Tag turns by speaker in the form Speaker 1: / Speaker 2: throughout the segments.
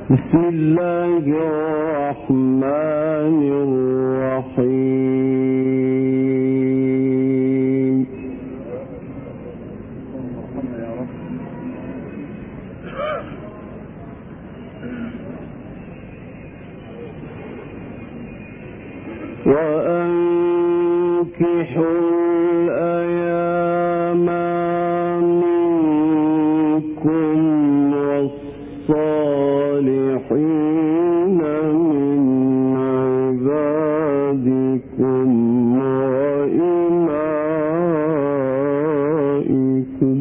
Speaker 1: بسم الله الرحمن الرحيم. وأنكحوا الأيام منكم والصالحين من عبادكم وإمائكم.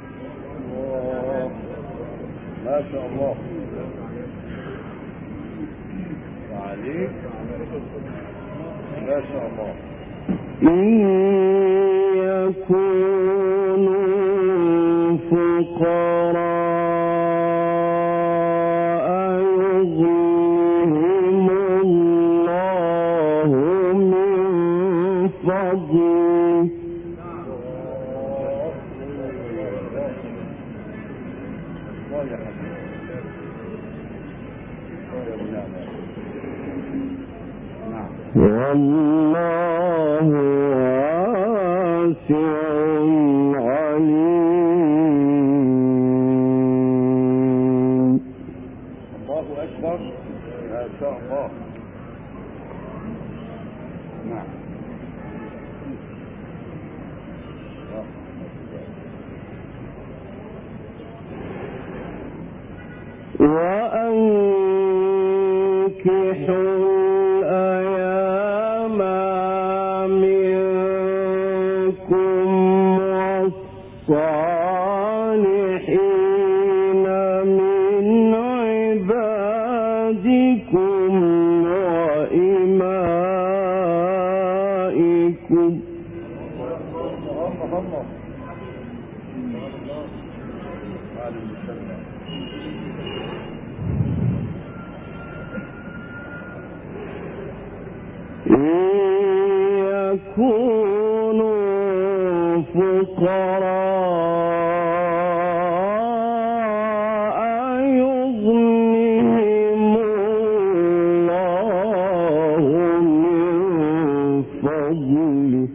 Speaker 2: ما شاء الله عليك، ما شاء الله.
Speaker 1: إن يكونوا فقراء يغنهم الله من فضله والله واسع عليم.
Speaker 2: الله أكبر، ما شاء الله. نعم.
Speaker 1: وأنكحوا الأيام منكم والصالحين من عبادكم وإمائكم. إن يكونوا فقراء يغنهم الله من فضله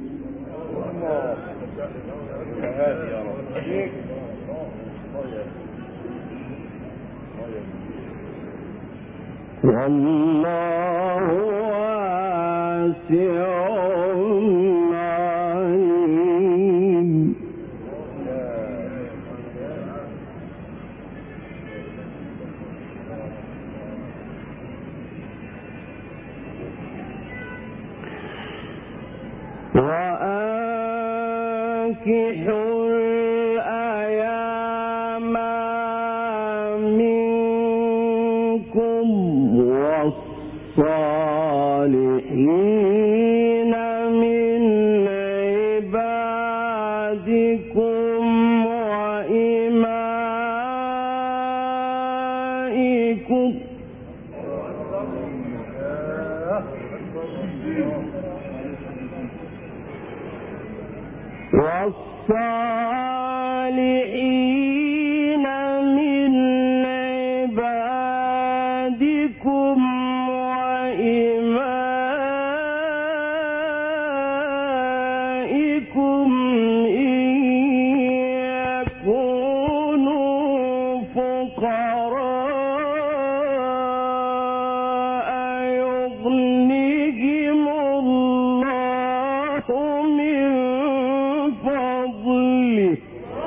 Speaker 1: والله واسع عليم. وأنكحوا الأيام منكم والصالحين من عبادكم وإمائكم والصالحين من عبادكم وإمائكم إن يكونوا فقراء يغنهم الله من فضله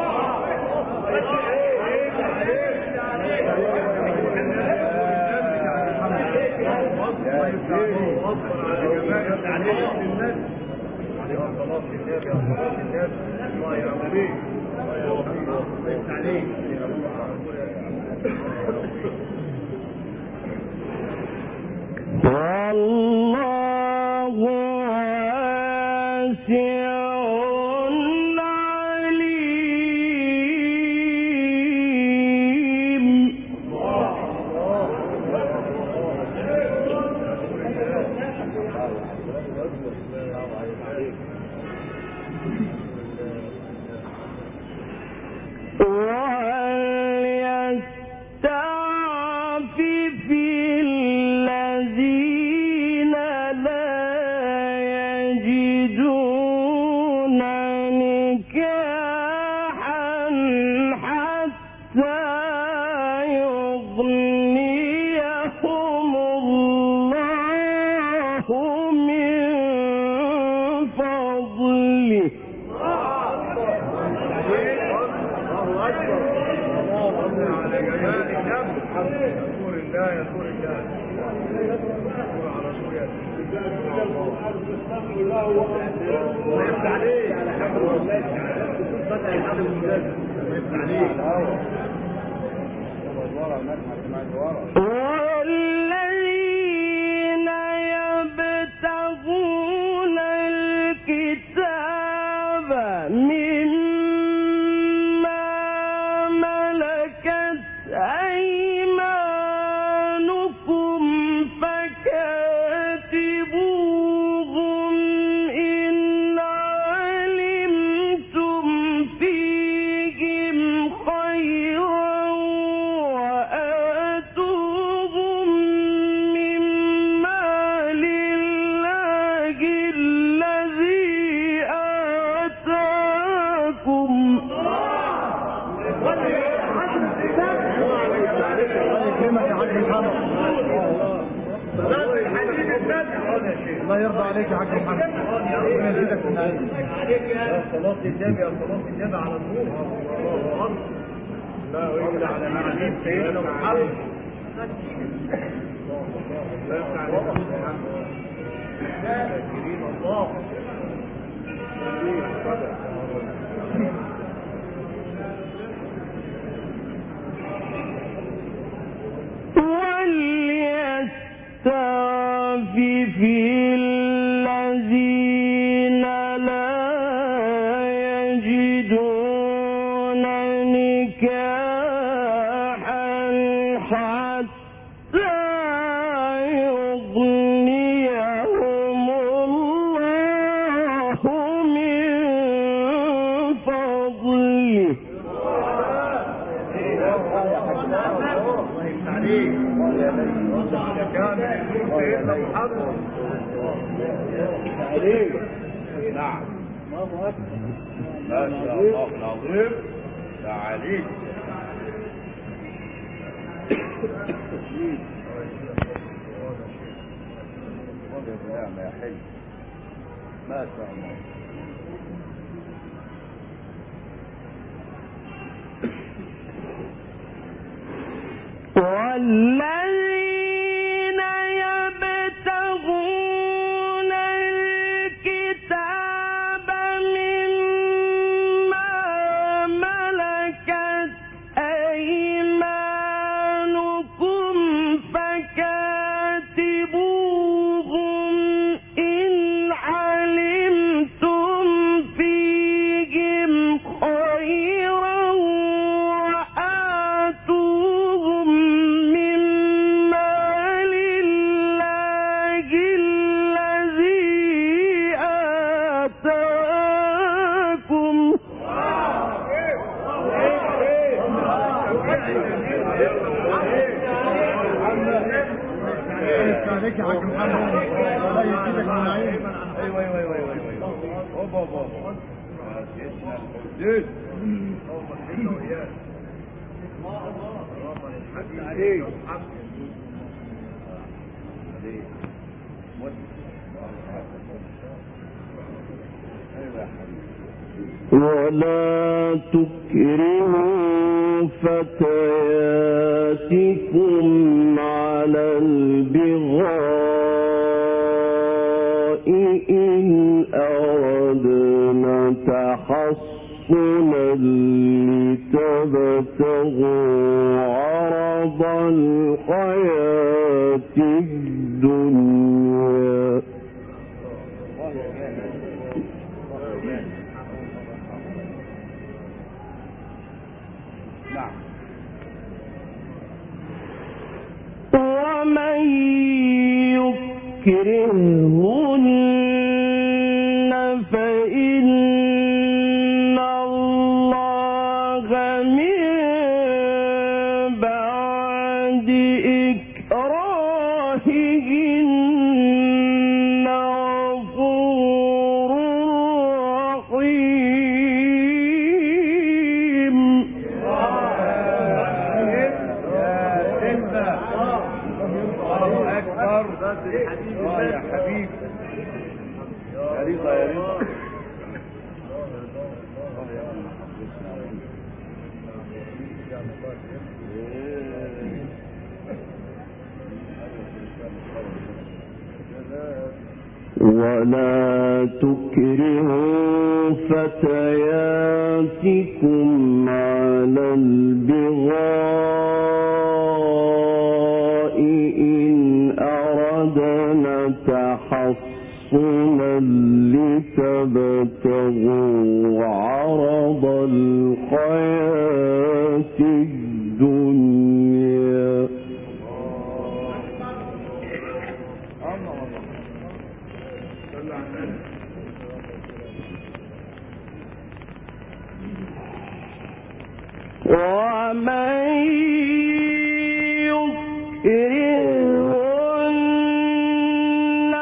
Speaker 1: والله واسع عليم. وهل يستعجل يغنيهم الله من فضله. والذين يبتغون الكتاب مما ملكت أيمانكم فكاتبوهم إن علمتم فيهم خيرا وآتوهم مما لله الذي آتاكم.
Speaker 2: الله يرضى عليك يا حاج محمد. ربنا يزيدك من علمك. يا صلاة النبي، يا صلاة النبي على النور. لا ويقول على معلم سيدنا محمد. لا يفتح عليك محمد. يا كريم الله.
Speaker 1: وليستعفف الذين لا يجدون نكاحا حتى يغنيهم الله من فضله.
Speaker 2: نعم. ما شاء الله العظيم. تعاليك. نعم يا حلو. ما شاء الله.
Speaker 1: والذين يبتغون الكتاب مما ملكت أيمانكم فكاتبوهم إن علمتم فيهم خيرا وآتوهم مما لله الذي آتاكم.
Speaker 2: عليك يا حاج محمد. الله يزيدك من علمك. ايوه. بابا. سيدنا الحسين.
Speaker 1: ولا تكرهوا فتياتكم على البغاء إن أردنا تحصنا لتبتغوا عرض الحياة الدنيا. ومن يكرهن فإن الله من بعد إكراههن غفور رحيم.
Speaker 2: يا حبيبي يا رضا يا رضا
Speaker 1: ولا تكرهوا فتياتكم على البغاء إن أردنا تحصنا لتبتغوا عرض الحياة الدنيا. ومن يكرهن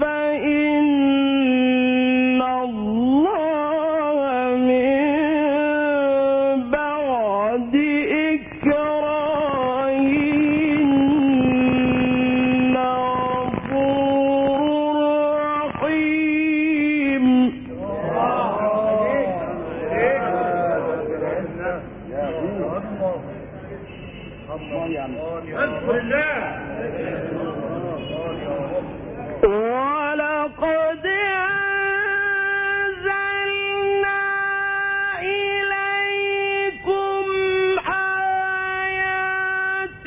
Speaker 1: فإن الله من بعد إكراههن غفور رحيم. ولقد أنزلنا إليكم آيات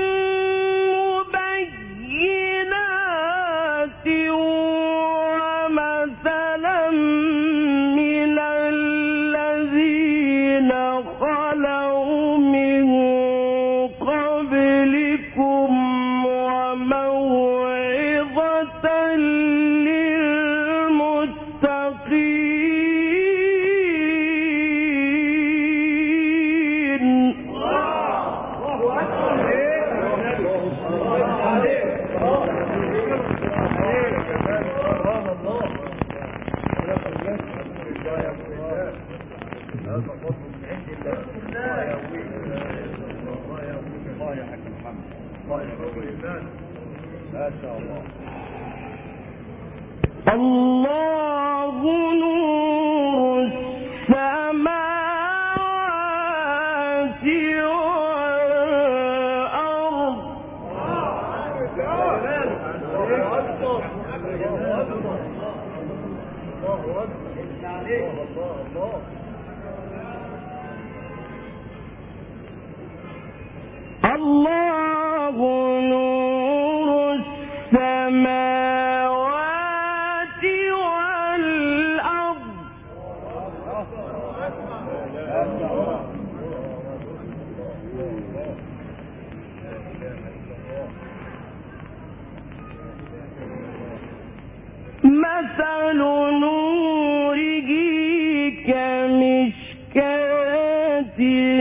Speaker 1: مبينات ومثلا من الذين خلوا من قبلكم وموعظة للمتقين.
Speaker 2: ما شاء الله.
Speaker 1: الله نور السماوات والأرض. الله نور السماوات والأرض. مثل نوره كمشكاة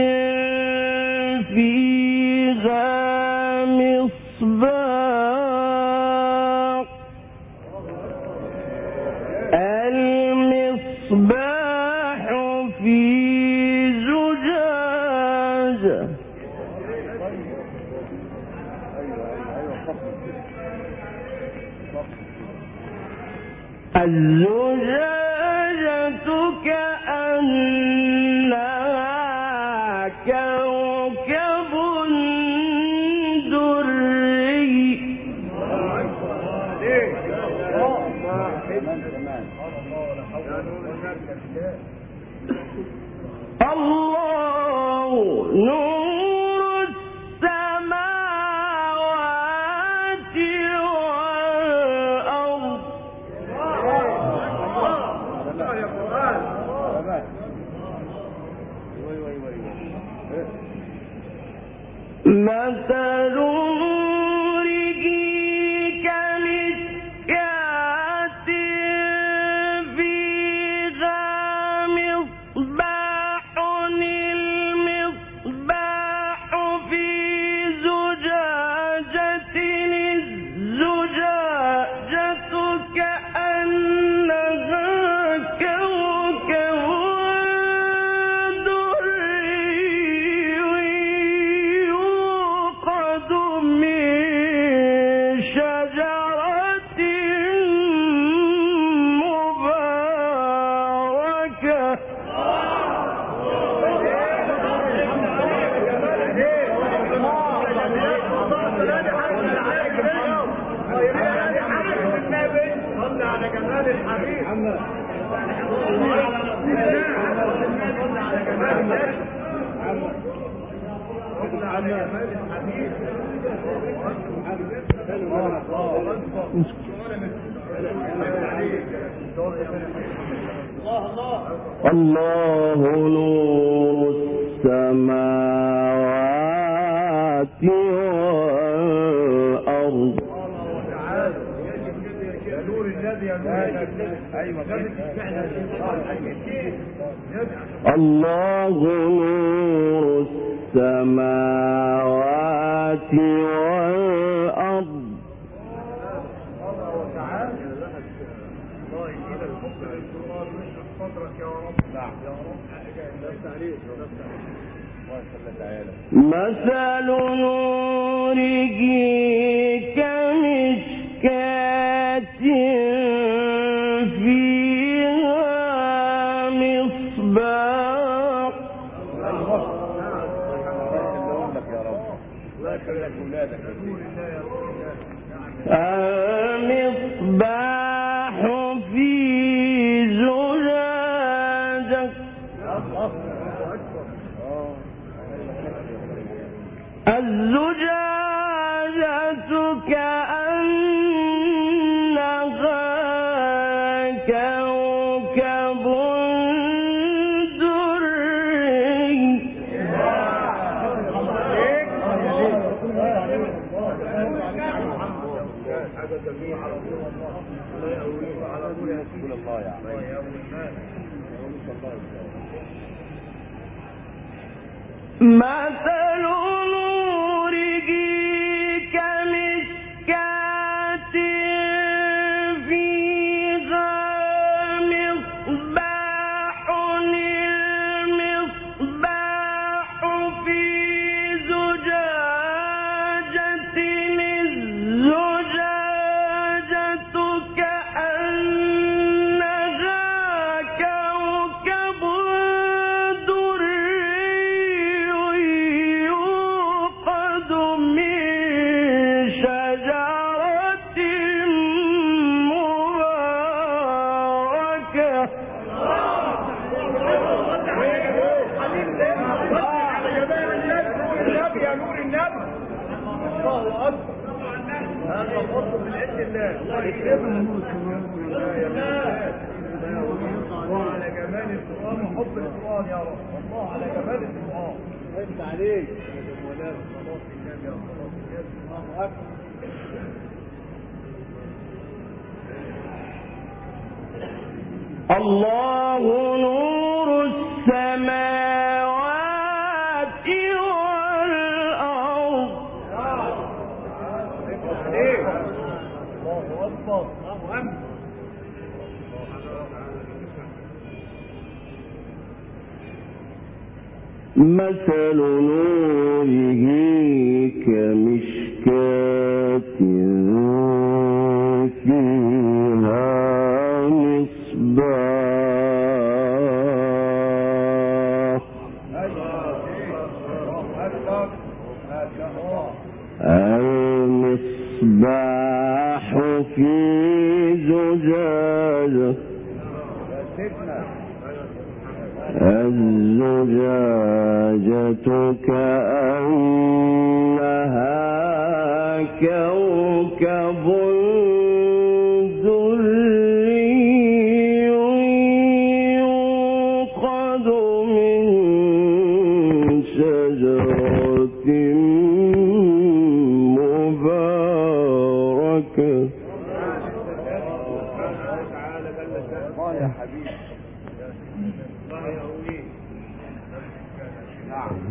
Speaker 1: فيها مصباح. المصباح في زجاجة. الزجاجة كأنها كوكب دري. الله نور السماوات والأرض. مثل نوره كمشكاة فيها مصباح. المصباح في زجاجة. الزجاجة كأنها كوكب دري يوقد الله نور السماوات والأرض. الله نور السماوات والأرض. مثل نوره كمشكاة فيها مصباح. المصباح في زجاجة. الزجاجة كأنها كوكب دري. مثل نوره كمشكاة فيها مصباح. المصباح في زجاجة. الزجاجة كأنها كوكب دري يوقد من شجرة مباركة.
Speaker 2: يا نور النبي. الله اكبر. هذا فضل من عند الله. الله يكرمه. الله على جمال القرآن وحب القرآن يا رب. الله على جمال القرآن. انت عليك. الله اكبر.
Speaker 1: الله نور السماوات والأرض.
Speaker 2: الله اكبر. الله اكبر.
Speaker 1: مثل نوره كمشكاة فيها مصباح. المصباح في زجاجة. الزجاجة كأنها كوكب دري يوقد من شجرة مباركة.
Speaker 2: الله يا حبيبي. الله يقويك. نعم.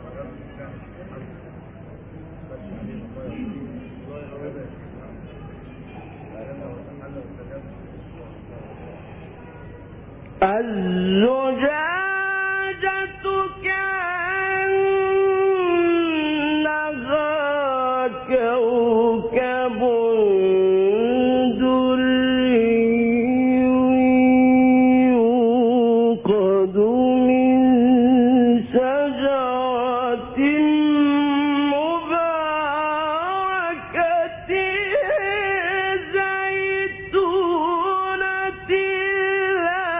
Speaker 1: الزجاجة كأنها كوكب دري يوقد من شجرة مباركة زيتونة لا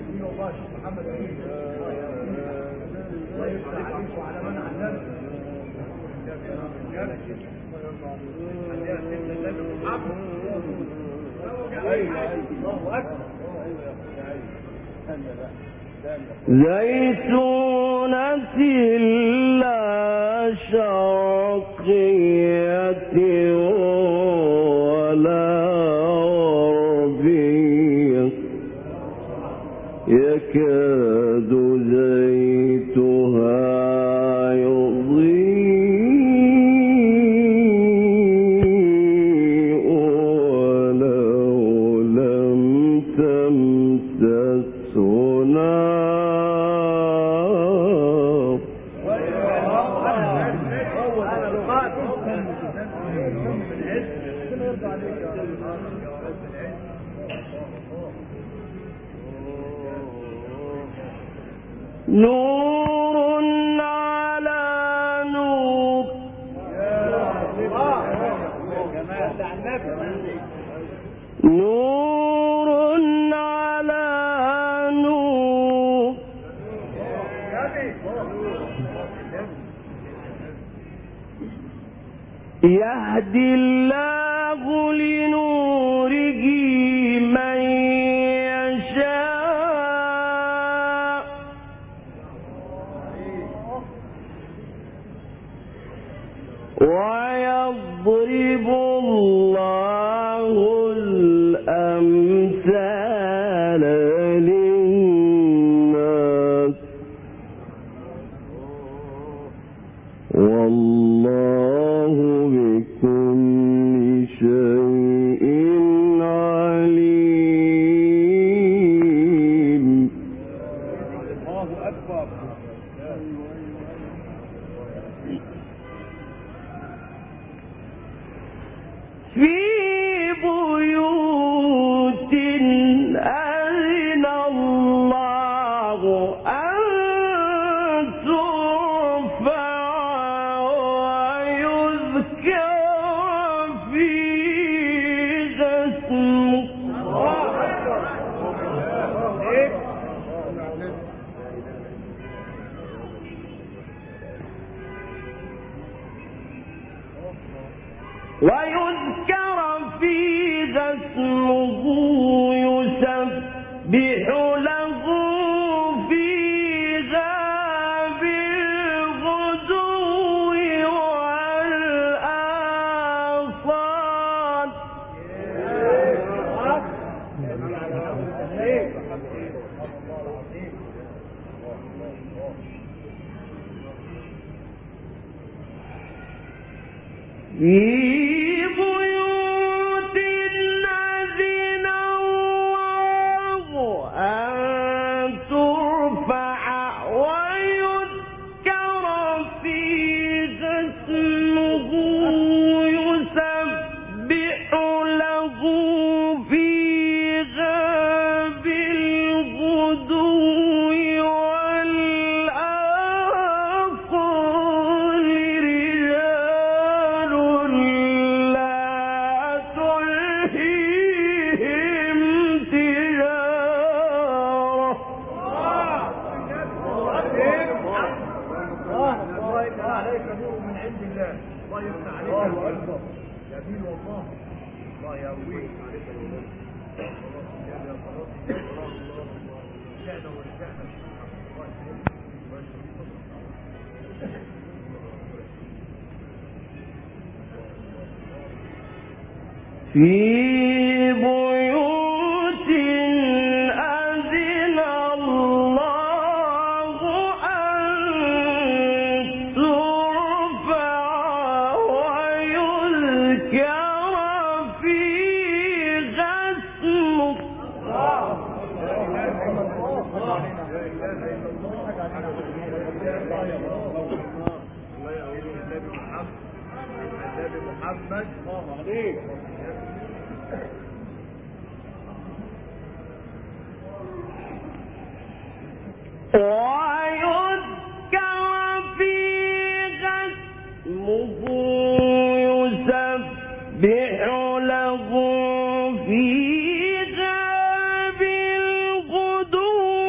Speaker 1: زيتونة لا شرقية ولا غربية يكاد زيتها يضيء ولو لم تمسسه نار نور على نور نور على نور يهدي الله لنوره من يشاء ويضرب الله الأمثال للناس والله بكل شيء عليم.
Speaker 2: الله أكبر.
Speaker 1: في بيوت أذن الله أن ترفع ويذكر فيها اسمه يسبح له فيها بالغدو والآصال في بيوت أذن الله أن ترفع ويذكر فيها اسمه
Speaker 2: محمد الله عليك ويذكر فيها اسمه يسبح له فيها بالغدو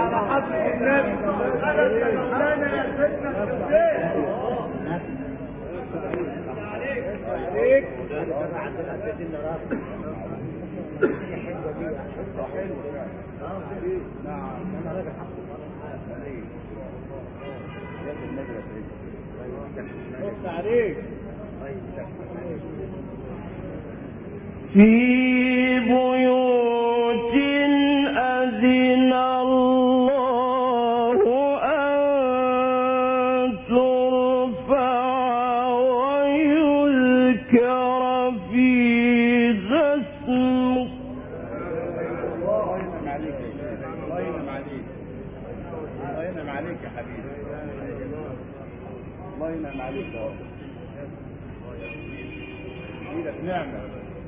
Speaker 1: في بيوت أذن الله أن ترفع ويذكر فيها اسمه.
Speaker 2: الله ينعم عليك يا حبيبي. الله ينعم عليك يا رب. ايدك نعمة.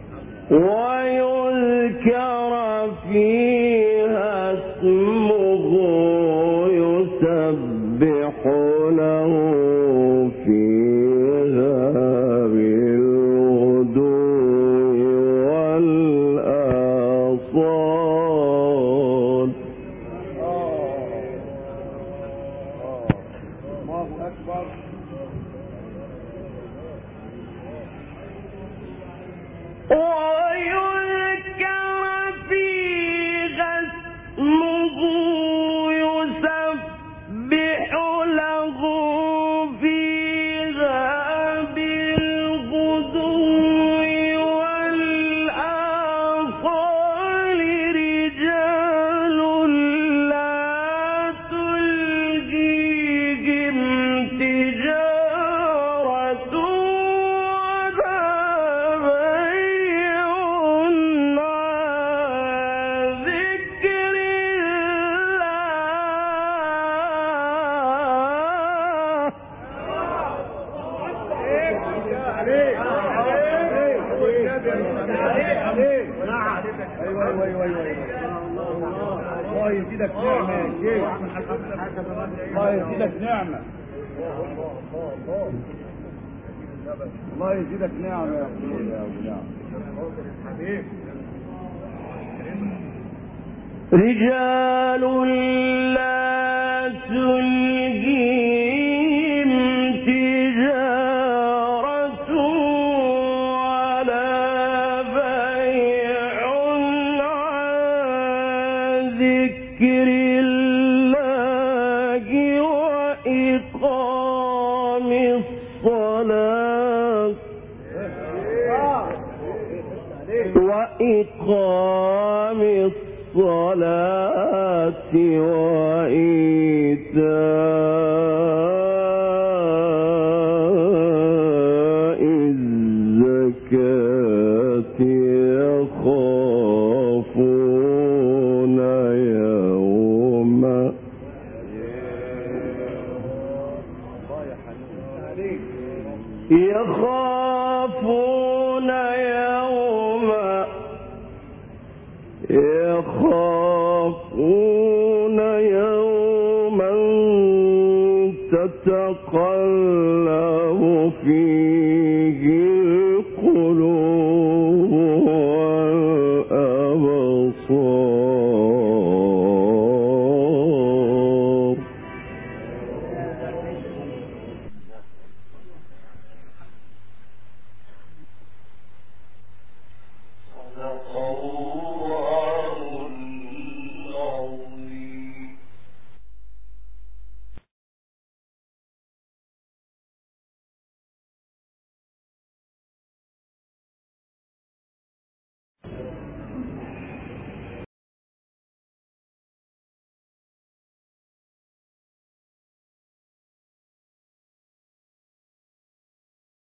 Speaker 1: ويذكر فيها اسمه يسبح له فيها بالغدو والآصال.
Speaker 2: الله أكبر.
Speaker 1: ويذكر فيها اسمه يسبح له فيها بالغدو والآصال رجال لا تلهيهم تجارة ولا بيع عن ذكر
Speaker 2: الله يزيدك نعمة يا شيخ. الله يزيدك نعمة. الله يزيدك نعمة يا أخوي يا أبو نعم.
Speaker 1: رجال لا تلهيهم تجارة ولا بيع عن ذكر الله وإقام الصلاة وإيتاء الزكاة يخافون يوما تتقلب فيه